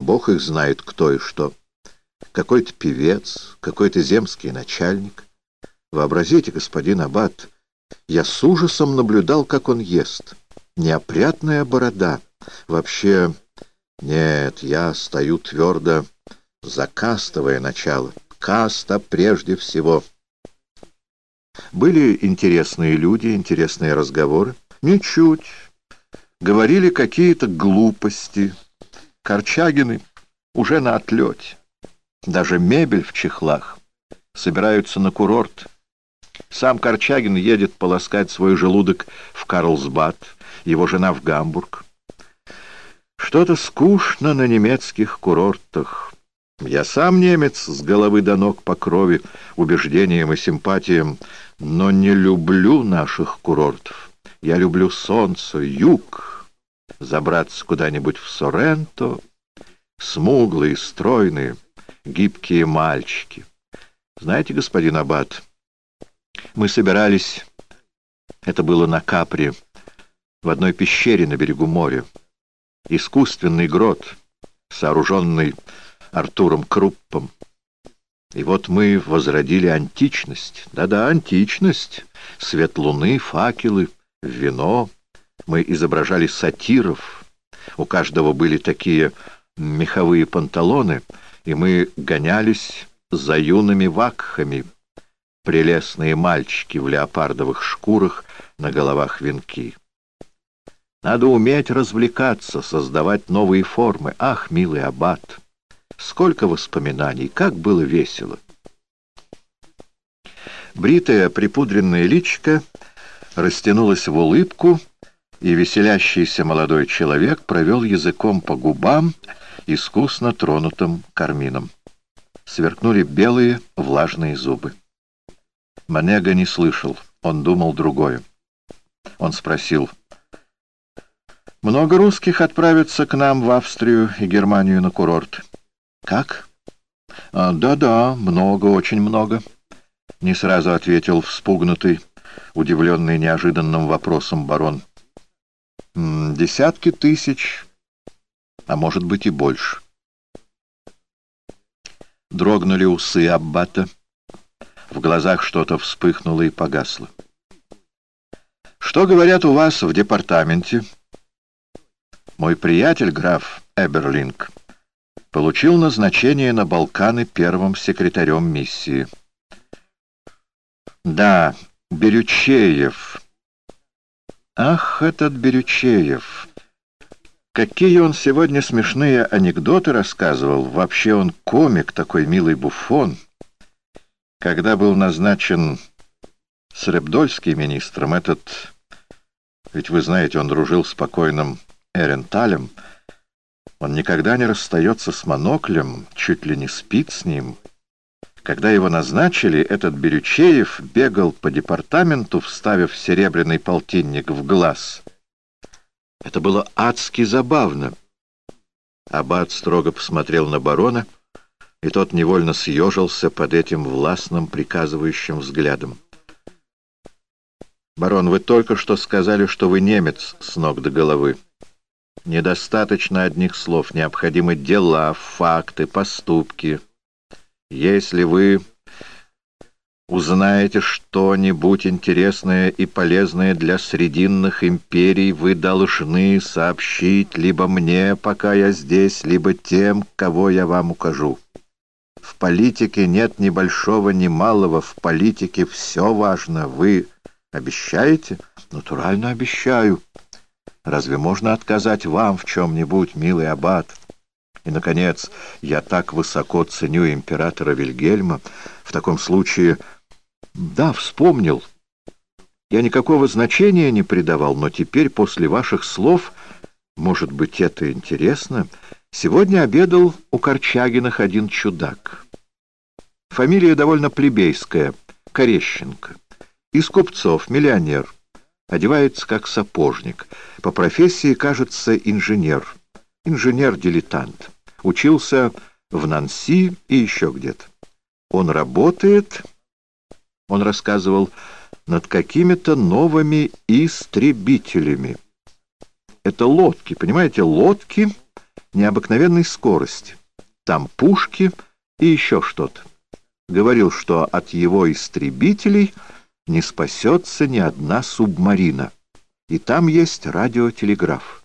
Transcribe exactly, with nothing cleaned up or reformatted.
Бог их знает, кто и что. Какой-то певец, какой-то земский начальник. Вообразите, господин аббат, я с ужасом наблюдал, как он ест. Неопрятная борода. Вообще, нет, я стою твердо за кастовое начало. Каста прежде всего. Были интересные люди, интересные разговоры. Ничуть. Говорили какие-то глупости. Корчагины уже на отлете. Даже мебель в чехлах. Собираются на курорт. Сам Корчагин едет полоскать свой желудок в Карлсбад, его жена в Гамбург. Что-то скучно на немецких курортах. Я сам немец с головы до ног по крови, убеждениям и симпатиям, но не люблю наших курортов. Я люблю солнце, юг, забраться куда-нибудь в Соренто, смуглые, стройные, гибкие мальчики. Знаете, господин аббат, мы собирались, это было на Капри, в одной пещере на берегу моря. Искусственный грот, сооруженный Артуром Круппом. И вот мы возродили античность. Да-да, античность. Свет луны, факелы, вино. Мы изображали сатиров. У каждого были такие меховые панталоны, и мы гонялись за юными вакхами. Прелестные мальчики в леопардовых шкурах, на головах венки. Надо уметь развлекаться, создавать новые формы. Ах, милый аббат, сколько воспоминаний, как было весело! Бритая припудренная личико растянулась в улыбку, и веселящийся молодой человек провел языком по губам, искусно тронутым кармином. Сверкнули белые влажные зубы. Манега не слышал, он думал другое. Он спросил: «Много русских отправятся к нам в Австрию и Германию на курорт?» «Как?» а, «Да-да, много, очень много», — не сразу ответил вспугнутый, удивленный неожиданным вопросом барон. «Десятки тысяч, а может быть и больше». Дрогнули усы аббата. В глазах что-то вспыхнуло и погасло. «Что говорят у вас в департаменте?» «Мой приятель, граф Эберлинг, получил назначение на Балканы первым секретарем миссии». «Да, Берючеев. Ах, этот Берючеев! Какие он сегодня смешные анекдоты рассказывал! Вообще он комик, такой милый буфон. Когда был назначен Сребдольский министром, этот... Ведь вы знаете, он дружил с покойным Эренталем. Он никогда не расстается с моноклем, чуть ли не спит с ним. Когда его назначили, этот Берючеев бегал по департаменту, вставив серебряный полтинник в глаз. Это было адски забавно. Аббат строго посмотрел на барона, и тот невольно съежился под этим властным приказывающим взглядом. «Барон, вы только что сказали, что вы немец с ног до головы. Недостаточно одних слов, необходимы дела, факты, поступки. Если вы узнаете что-нибудь интересное и полезное для срединных империй, вы должны сообщить либо мне, пока я здесь, либо тем, кого я вам укажу. В политике нет ни большого, ни малого, в политике все важно. Вы обещаете?» «Натурально обещаю. Разве можно отказать вам в чем-нибудь, милый аббат? И, наконец, я так высоко ценю императора Вильгельма. В таком случае... Да, вспомнил. Я никакого значения не придавал, но теперь, после ваших слов, может быть, это интересно, сегодня обедал у Корчагиных один чудак. Фамилия довольно плебейская, Корещенко. Из купцов, миллионер. Одевается как сапожник. По профессии, кажется, инженер. Инженер-дилетант. Учился в Нанси и еще где-то. Он работает, он рассказывал, над какими-то новыми истребителями. Это лодки, понимаете, лодки, необыкновенной скорости. Там пушки и еще что-то. Говорил, что от его истребителей не спасется ни одна субмарина. И там есть радиотелеграф.